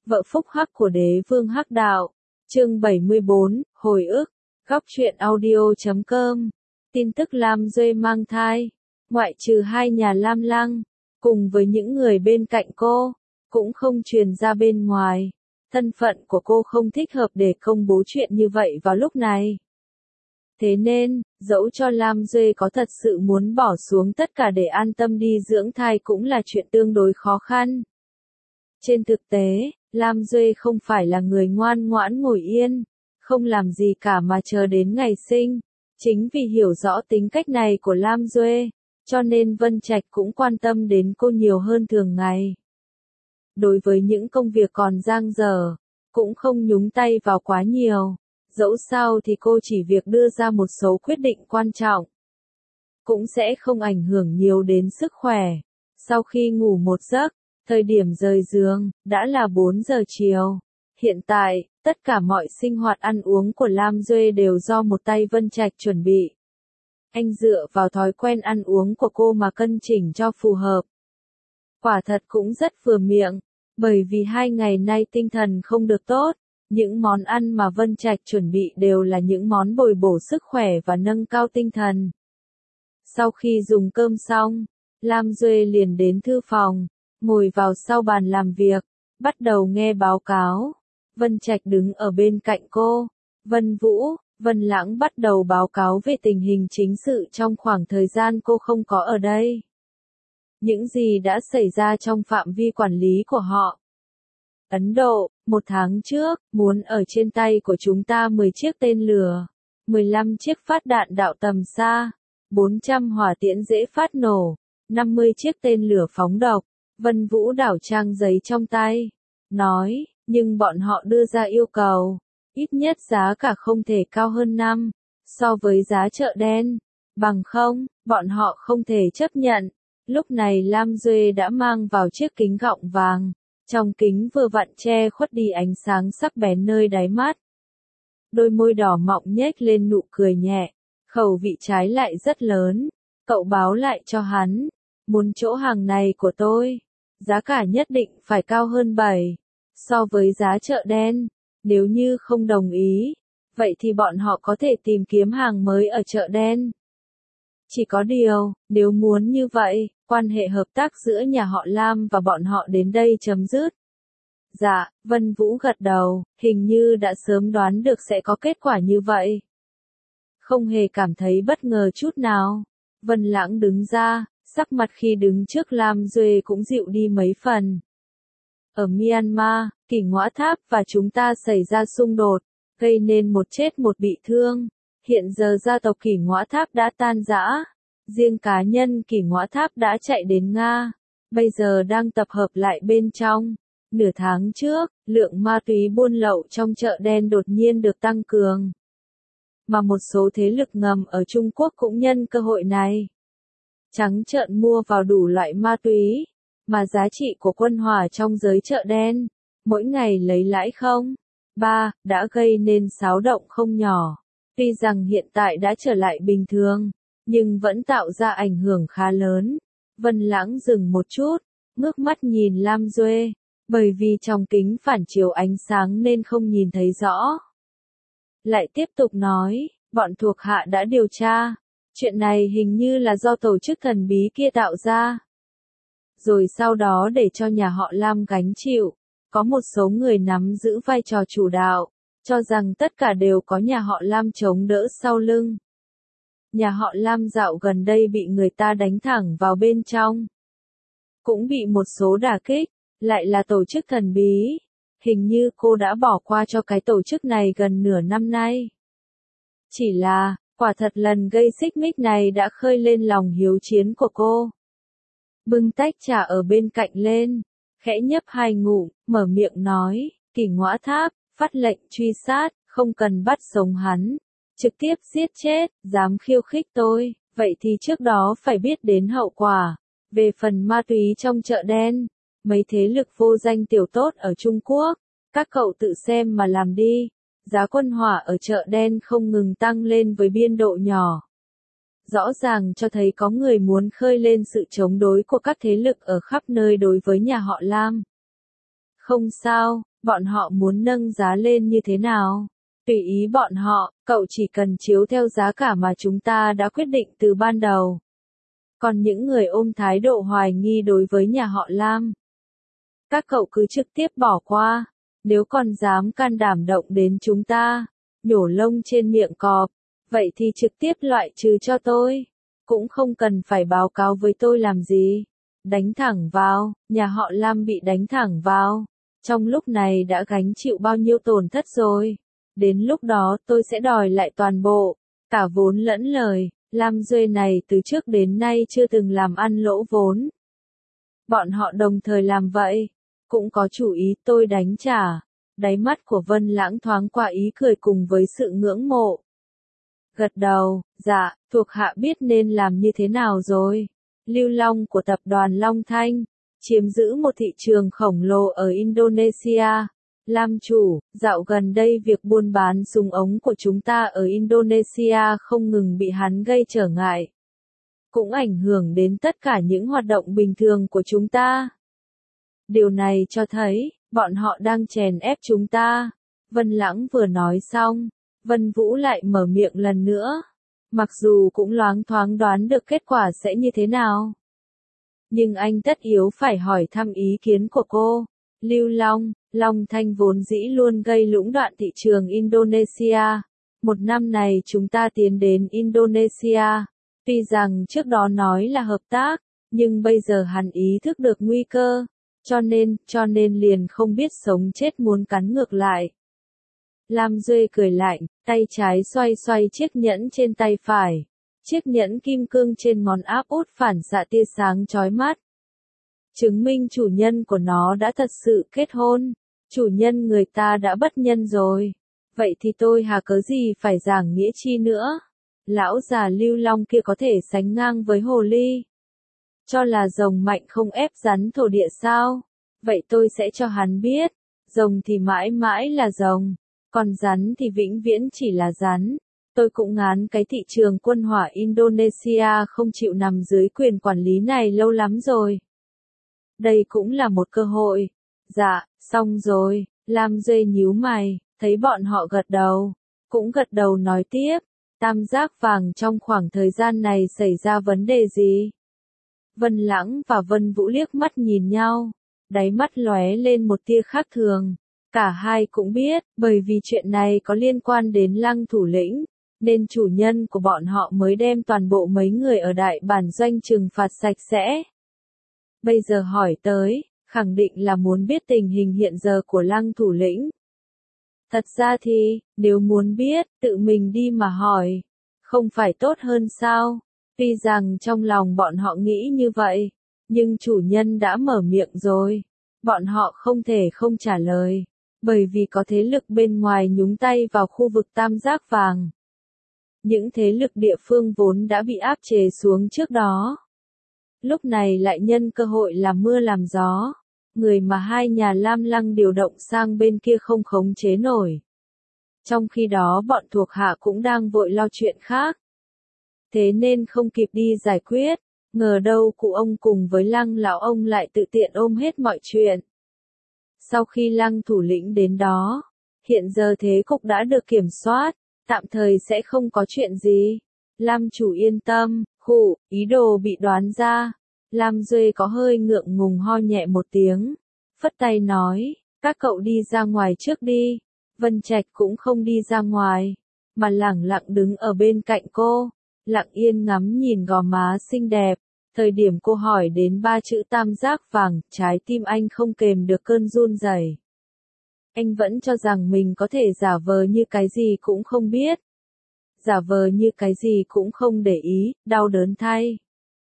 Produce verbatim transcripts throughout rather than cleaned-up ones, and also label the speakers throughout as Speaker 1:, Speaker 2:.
Speaker 1: vợ phúc hắc của đế vương hắc đạo. Chương bảy mươi bốn, hồi ức. Góc truyện audio chấm com. Tin tức Lam Duê mang thai, ngoại trừ hai nhà Lam Lăng, cùng với những người bên cạnh cô, cũng không truyền ra bên ngoài. Thân phận của cô không thích hợp để công bố chuyện như vậy vào lúc này. Thế nên, dẫu cho Lam Duê có thật sự muốn bỏ xuống tất cả để an tâm đi dưỡng thai cũng là chuyện tương đối khó khăn. Trên thực tế, Lam Duê không phải là người ngoan ngoãn ngồi yên, không làm gì cả mà chờ đến ngày sinh. Chính vì hiểu rõ tính cách này của Lam Duê, cho nên Vân Trạch cũng quan tâm đến cô nhiều hơn thường ngày. Đối với những công việc còn dang dở, cũng không nhúng tay vào quá nhiều. Dẫu sao thì cô chỉ việc đưa ra một số quyết định quan trọng, cũng sẽ không ảnh hưởng nhiều đến sức khỏe. Sau khi ngủ một giấc, thời điểm rời giường, đã là bốn giờ chiều. Hiện tại, tất cả mọi sinh hoạt ăn uống của Lam Duê đều do một tay Vân Trạch chuẩn bị. Anh dựa vào thói quen ăn uống của cô mà cân chỉnh cho phù hợp. Quả thật cũng rất vừa miệng, bởi vì hai ngày nay tinh thần không được tốt. Những món ăn mà Vân Trạch chuẩn bị đều là những món bồi bổ sức khỏe và nâng cao tinh thần. Sau khi dùng cơm xong, Lam Duê liền đến thư phòng, ngồi vào sau bàn làm việc, bắt đầu nghe báo cáo. Vân Trạch đứng ở bên cạnh cô. Vân Vũ, Vân Lãng bắt đầu báo cáo về tình hình chính sự trong khoảng thời gian cô không có ở đây. Những gì đã xảy ra trong phạm vi quản lý của họ. Ấn Độ, một tháng trước, muốn ở trên tay của chúng ta mười chiếc tên lửa, mười lăm chiếc phát đạn đạo tầm xa, bốn trăm hỏa tiễn dễ phát nổ, năm mươi chiếc tên lửa phóng độc. Vân Vũ đảo trang giấy trong tay, nói, nhưng bọn họ đưa ra yêu cầu, ít nhất giá cả không thể cao hơn năm, so với giá chợ đen, bằng không, bọn họ không thể chấp nhận. Lúc này Lam Duê đã mang vào chiếc kính gọng vàng. Trong kính vừa vặn che khuất đi ánh sáng sắc bén nơi đáy mắt. Đôi môi đỏ mọng nhếch lên nụ cười nhẹ, khẩu vị trái lại rất lớn. Cậu báo lại cho hắn, muốn chỗ hàng này của tôi, giá cả nhất định phải cao hơn bảy, so với giá chợ đen. Nếu như không đồng ý, vậy thì bọn họ có thể tìm kiếm hàng mới ở chợ đen. Chỉ có điều, nếu muốn như vậy, quan hệ hợp tác giữa nhà họ Lam và bọn họ đến đây chấm dứt. Dạ, Vân Vũ gật đầu, hình như đã sớm đoán được sẽ có kết quả như vậy. Không hề cảm thấy bất ngờ chút nào. Vân Lãng đứng ra, sắc mặt khi đứng trước Lam Duê cũng dịu đi mấy phần. Ở Myanmar, Kỷ Ngõa Tháp và chúng ta xảy ra xung đột, gây nên một chết một bị thương. Hiện giờ gia tộc Kỷ Ngõa Tháp đã tan rã. Riêng cá nhân Kỷ Ngõa Tháp đã chạy đến Nga, bây giờ đang tập hợp lại bên trong. Nửa tháng trước, lượng ma túy buôn lậu trong chợ đen đột nhiên được tăng cường. Mà một số thế lực ngầm ở Trung Quốc cũng nhân cơ hội này. Trắng trợn mua vào đủ loại ma túy, mà giá trị của quân hỏa trong giới chợ đen, mỗi ngày lấy lãi không? Ba, đã gây nên xáo động không nhỏ. Tuy rằng hiện tại đã trở lại bình thường, nhưng vẫn tạo ra ảnh hưởng khá lớn. Vân Lãng dừng một chút, ngước mắt nhìn Lam Duê, bởi vì trong kính phản chiếu ánh sáng nên không nhìn thấy rõ. Lại tiếp tục nói, bọn thuộc hạ đã điều tra, chuyện này hình như là do tổ chức thần bí kia tạo ra. Rồi sau đó để cho nhà họ Lam gánh chịu, có một số người nắm giữ vai trò chủ đạo, cho rằng tất cả đều có nhà họ Lam chống đỡ sau lưng. Nhà họ Lam dạo gần đây bị người ta đánh thẳng vào bên trong. Cũng bị một số đả kích, lại là tổ chức thần bí. Hình như cô đã bỏ qua cho cái tổ chức này gần nửa năm nay. Chỉ là, quả thật lần gây xích mích này đã khơi lên lòng hiếu chiến của cô. Bưng tách trà ở bên cạnh lên, khẽ nhấp hai ngụm, mở miệng nói, Kỷ Ngõa Tháp, phát lệnh truy sát, không cần bắt sống hắn. Trực tiếp giết chết, dám khiêu khích tôi, vậy thì trước đó phải biết đến hậu quả. Về phần ma túy trong chợ đen, mấy thế lực vô danh tiểu tốt ở Trung Quốc, các cậu tự xem mà làm đi. Giá quân hỏa ở chợ đen không ngừng tăng lên với biên độ nhỏ. Rõ ràng cho thấy có người muốn khơi lên sự chống đối của các thế lực ở khắp nơi đối với nhà họ Lam. Không sao, Bọn họ muốn nâng giá lên như thế nào? Tùy ý bọn họ, cậu chỉ cần chiếu theo giá cả mà chúng ta đã quyết định từ ban đầu. Còn những người ôm thái độ hoài nghi đối với nhà họ Lam, các cậu cứ trực tiếp bỏ qua. Nếu còn dám can đảm động đến chúng ta, nhổ lông trên miệng cọp, vậy thì trực tiếp loại trừ cho tôi. Cũng không cần phải báo cáo với tôi làm gì. Đánh thẳng vào, nhà họ Lam bị đánh thẳng vào. Trong lúc này đã gánh chịu bao nhiêu tổn thất rồi. Đến lúc đó tôi sẽ đòi lại toàn bộ, cả vốn lẫn lời. Lam Duê này từ trước đến nay chưa từng làm ăn lỗ vốn. Bọn họ đồng thời làm vậy, cũng có chủ ý tôi đánh trả. Đáy mắt của Vân Lãng thoáng qua ý cười cùng với sự ngưỡng mộ. Gật đầu, dạ, thuộc hạ biết nên làm như thế nào rồi. Lưu Long của tập đoàn Long Thanh, chiếm giữ một thị trường khổng lồ ở Indonesia. Lam chủ, dạo gần đây việc buôn bán súng ống của chúng ta ở Indonesia không ngừng bị hắn gây trở ngại. Cũng ảnh hưởng đến tất cả những hoạt động bình thường của chúng ta. Điều này cho thấy, bọn họ đang chèn ép chúng ta. Vân Lãng vừa nói xong, Vân Vũ lại mở miệng lần nữa. Mặc dù cũng loáng thoáng đoán được kết quả sẽ như thế nào. Nhưng anh tất yếu phải hỏi thăm ý kiến của cô. Lưu Long, Long Thanh vốn dĩ luôn gây lũng đoạn thị trường Indonesia. Một năm này chúng ta tiến đến Indonesia. Tuy rằng trước đó nói là hợp tác, nhưng bây giờ hắn ý thức được nguy cơ. Cho nên, cho nên liền không biết sống chết muốn cắn ngược lại. Lam Duê cười lạnh, tay trái xoay xoay chiếc nhẫn trên tay phải. Chiếc nhẫn kim cương trên ngón áp út phản xạ tia sáng chói mắt. Chứng minh chủ nhân của nó đã thật sự kết hôn. Chủ nhân người ta đã bất nhân rồi. Vậy thì tôi hà cớ gì phải giảng nghĩa chi nữa. Lão già Lưu Long kia có thể sánh ngang với hồ ly. Cho là rồng mạnh không ép rắn thổ địa sao? Vậy tôi sẽ cho hắn biết. Rồng thì mãi mãi là rồng. Còn rắn thì vĩnh viễn chỉ là rắn. Tôi cũng ngán cái thị trường quân hỏa Indonesia không chịu nằm dưới quyền quản lý này lâu lắm rồi. Đây cũng là một cơ hội. Dạ, xong rồi. Lam Duê nhíu mày, thấy bọn họ gật đầu. Cũng gật đầu nói tiếp. Tam giác vàng trong khoảng thời gian này xảy ra vấn đề gì? Vân Lãng và Vân Vũ liếc mắt nhìn nhau. Đáy mắt lóe lên một tia khác thường. Cả hai cũng biết, bởi vì chuyện này có liên quan đến Lăng thủ lĩnh, nên chủ nhân của bọn họ mới đem toàn bộ mấy người ở đại bản doanh trừng phạt sạch sẽ. Bây giờ hỏi tới, khẳng định là muốn biết tình hình hiện giờ của Lăng thủ lĩnh. Thật ra thì, nếu muốn biết, tự mình đi mà hỏi, không phải tốt hơn sao? Tuy rằng trong lòng bọn họ nghĩ như vậy, nhưng chủ nhân đã mở miệng rồi, bọn họ không thể không trả lời. Bởi vì có thế lực bên ngoài nhúng tay vào khu vực tam giác vàng. Những thế lực địa phương vốn đã bị áp chế xuống trước đó. Lúc này lại nhân cơ hội làm mưa làm gió. Người mà hai nhà Lam Lăng điều động sang bên kia không khống chế nổi. Trong khi đó bọn thuộc hạ cũng đang vội lo chuyện khác. Thế nên không kịp đi giải quyết. Ngờ đâu cụ ông cùng với Lăng lão ông lại tự tiện ôm hết mọi chuyện. Sau khi Lăng thủ lĩnh đến đó, hiện giờ thế cục đã được kiểm soát, tạm thời sẽ không có chuyện gì. Lam chủ yên tâm, khụ, ý đồ bị đoán ra. Lam Duê có hơi ngượng ngùng ho nhẹ một tiếng, phất tay nói, các cậu đi ra ngoài trước đi. Vân Trạch cũng không đi ra ngoài, mà lẳng lặng đứng ở bên cạnh cô, lặng yên ngắm nhìn gò má xinh đẹp. Thời điểm cô hỏi đến ba chữ tam giác vàng, trái tim anh không kềm được cơn run rẩy. Anh vẫn cho rằng mình có thể giả vờ như cái gì cũng không biết. Giả vờ như cái gì cũng không để ý, đau đớn thay.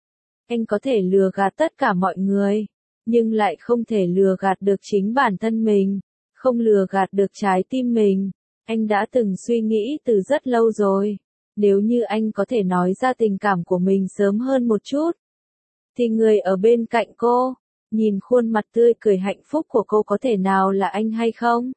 Speaker 1: Anh có thể lừa gạt tất cả mọi người, nhưng lại không thể lừa gạt được chính bản thân mình, không lừa gạt được trái tim mình. Anh đã từng suy nghĩ từ rất lâu rồi. Nếu như anh có thể nói ra tình cảm của mình sớm hơn một chút, thì người ở bên cạnh cô, nhìn khuôn mặt tươi cười hạnh phúc của cô có thể nào là anh hay không?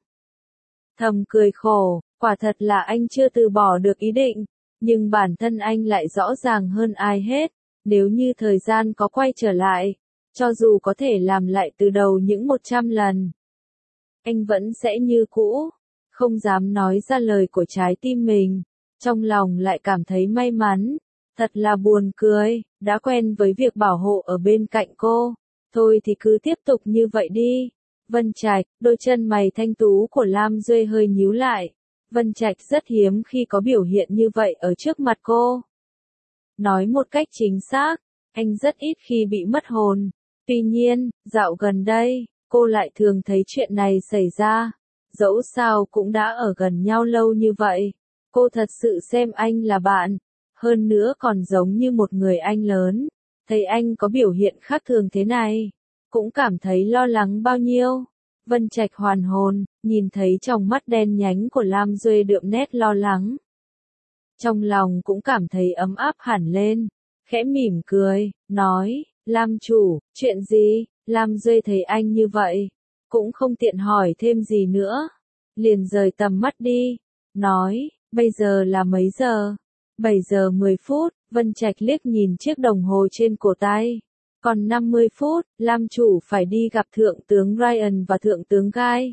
Speaker 1: Thầm cười khổ, quả thật là anh chưa từ bỏ được ý định, nhưng bản thân anh lại rõ ràng hơn ai hết, nếu như thời gian có quay trở lại, cho dù có thể làm lại từ đầu những một trăm lần, anh vẫn sẽ như cũ, không dám nói ra lời của trái tim mình, trong lòng lại cảm thấy may mắn, thật là buồn cười, đã quen với việc bảo hộ ở bên cạnh cô, thôi thì cứ tiếp tục như vậy đi. Vân Trạch, đôi chân mày thanh tú của Lam Duệ hơi nhíu lại, Vân Trạch rất hiếm khi có biểu hiện như vậy ở trước mặt cô. Nói một cách chính xác, anh rất ít khi bị mất hồn, tuy nhiên, dạo gần đây, cô lại thường thấy chuyện này xảy ra, dẫu sao cũng đã ở gần nhau lâu như vậy, cô thật sự xem anh là bạn, hơn nữa còn giống như một người anh lớn, thấy anh có biểu hiện khác thường thế này, cũng cảm thấy lo lắng bao nhiêu. Vân Trạch hoàn hồn, nhìn thấy trong mắt đen nhánh của Lam Duệ đượm nét lo lắng. Trong lòng cũng cảm thấy ấm áp hẳn lên, khẽ mỉm cười, nói, Lam chủ, chuyện gì? Lam Duệ thấy anh như vậy, cũng không tiện hỏi thêm gì nữa, liền rời tầm mắt đi, nói, bây giờ là mấy giờ? bảy giờ mười phút, Vân Trạch liếc nhìn chiếc đồng hồ trên cổ tay. Còn năm mươi phút, Lam chủ phải đi gặp Thượng tướng Ryan và Thượng tướng Guy.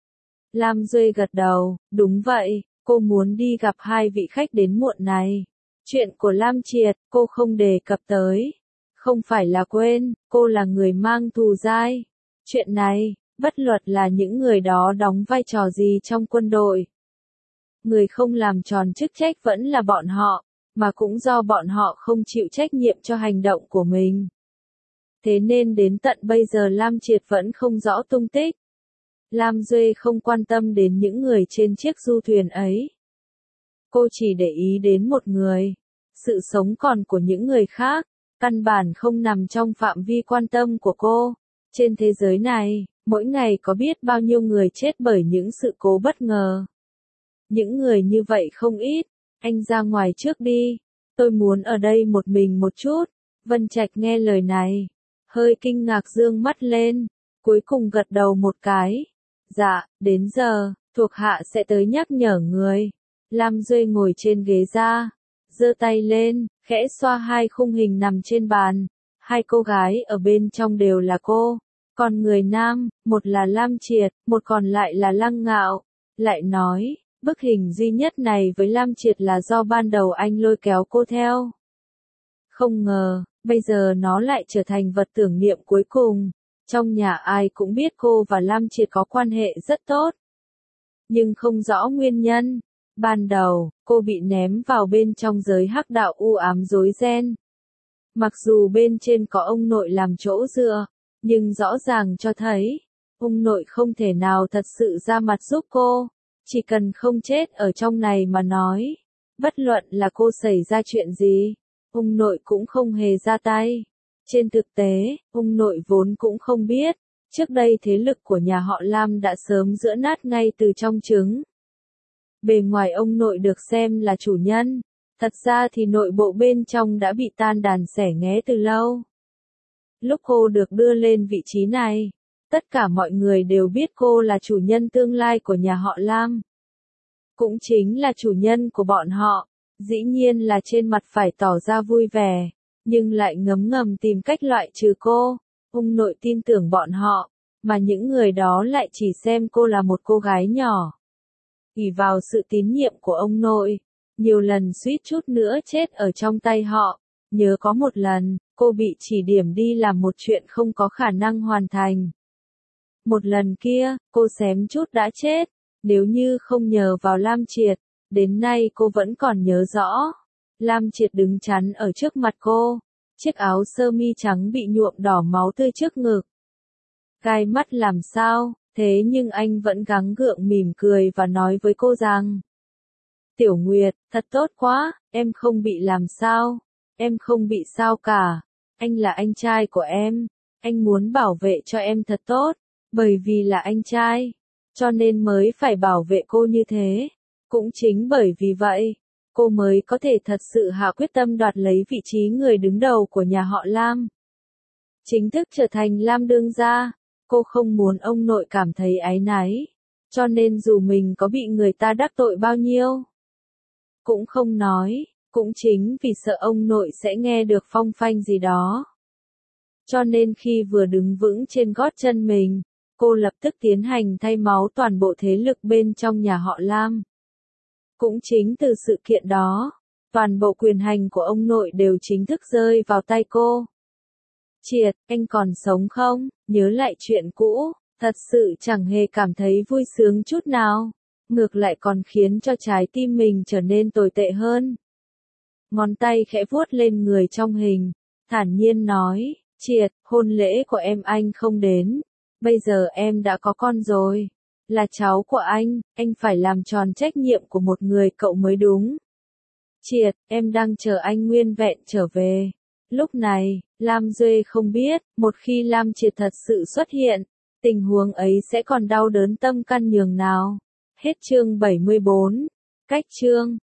Speaker 1: Lam Duệ gật đầu, đúng vậy, cô muốn đi gặp hai vị khách đến muộn này. Chuyện của Lam Triệt, cô không đề cập tới. Không phải là quên, cô là người mang thù dai. Chuyện này, bất luận là những người đó đóng vai trò gì trong quân đội. Người không làm tròn chức trách vẫn là bọn họ, mà cũng do bọn họ không chịu trách nhiệm cho hành động của mình. Thế nên đến tận bây giờ Lam Triệt vẫn không rõ tung tích. Lam Duệ không quan tâm đến những người trên chiếc du thuyền ấy. Cô chỉ để ý đến một người. Sự sống còn của những người khác, căn bản không nằm trong phạm vi quan tâm của cô. Trên thế giới này, mỗi ngày có biết bao nhiêu người chết bởi những sự cố bất ngờ. Những người như vậy không ít. Anh ra ngoài trước đi. Tôi muốn ở đây một mình một chút. Vân Trạch nghe lời này, hơi kinh ngạc dương mắt lên, cuối cùng gật đầu một cái. Dạ, đến giờ, thuộc hạ sẽ tới nhắc nhở người. Lam Duệ ngồi trên ghế ra, giơ tay lên, khẽ xoa hai khung hình nằm trên bàn. Hai cô gái ở bên trong đều là cô. Còn người nam, một là Lam Triệt, một còn lại là Lăng Ngạo. Lại nói, bức hình duy nhất này với Lam Triệt là do ban đầu anh lôi kéo cô theo. Không ngờ, bây giờ nó lại trở thành vật tưởng niệm cuối cùng. Trong nhà ai cũng biết cô và Lam Triệt có quan hệ rất tốt. Nhưng không rõ nguyên nhân. Ban đầu, cô bị ném vào bên trong giới hắc đạo u ám rối ren. Mặc dù bên trên có ông nội làm chỗ dựa, nhưng rõ ràng cho thấy, ông nội không thể nào thật sự ra mặt giúp cô. Chỉ cần không chết ở trong này mà nói. Bất luận là cô xảy ra chuyện gì, ông nội cũng không hề ra tay. Trên thực tế, ông nội vốn cũng không biết, trước đây thế lực của nhà họ Lam đã sớm giữa nát ngay từ trong trứng. Bề ngoài ông nội được xem là chủ nhân, thật ra thì nội bộ bên trong đã bị tan đàn xẻ nghé từ lâu. Lúc cô được đưa lên vị trí này, tất cả mọi người đều biết cô là chủ nhân tương lai của nhà họ Lam. Cũng chính là chủ nhân của bọn họ, dĩ nhiên là trên mặt phải tỏ ra vui vẻ, nhưng lại ngấm ngầm tìm cách loại trừ cô. Ông nội tin tưởng bọn họ, mà những người đó lại chỉ xem cô là một cô gái nhỏ. ỷ vào sự tín nhiệm của ông nội, nhiều lần suýt chút nữa chết ở trong tay họ. Nhớ có một lần, cô bị chỉ điểm đi làm một chuyện không có khả năng hoàn thành. Một lần kia, cô xém chút đã chết, nếu như không nhờ vào Lam Triệt, đến nay cô vẫn còn nhớ rõ. Lam Triệt đứng chắn ở trước mặt cô, chiếc áo sơ mi trắng bị nhuộm đỏ máu tươi trước ngực. Gai mắt làm sao, thế nhưng anh vẫn gắng gượng mỉm cười và nói với cô rằng: Tiểu Nguyệt, thật tốt quá, em không bị làm sao, em không bị sao cả, anh là anh trai của em, anh muốn bảo vệ cho em thật tốt, bởi vì là anh trai, cho nên mới phải bảo vệ cô như thế. Cũng chính bởi vì vậy, cô mới có thể thật sự hạ quyết tâm đoạt lấy vị trí người đứng đầu của nhà họ Lam. Chính thức trở thành Lam đương gia, cô không muốn ông nội cảm thấy áy náy, cho nên dù mình có bị người ta đắc tội bao nhiêu, cũng không nói, cũng chính vì sợ ông nội sẽ nghe được phong phanh gì đó. Cho nên khi vừa đứng vững trên gót chân mình, cô lập tức tiến hành thay máu toàn bộ thế lực bên trong nhà họ Lam. Cũng chính từ sự kiện đó, toàn bộ quyền hành của ông nội đều chính thức rơi vào tay cô. Triệt, anh còn sống không? Nhớ lại chuyện cũ, thật sự chẳng hề cảm thấy vui sướng chút nào, ngược lại còn khiến cho trái tim mình trở nên tồi tệ hơn. Ngón tay khẽ vuốt lên người trong hình, thản nhiên nói, Triệt, hôn lễ của em anh không đến, bây giờ em đã có con rồi, là cháu của anh, anh phải làm tròn trách nhiệm của một người cậu mới đúng. Triệt, em đang chờ anh nguyên vẹn trở về. Lúc này, Lam Duệ không biết, một khi Lam Triệt thật sự xuất hiện, tình huống ấy sẽ còn đau đớn tâm can nhường nào. Hết chương bảy mươi bốn. Cách chương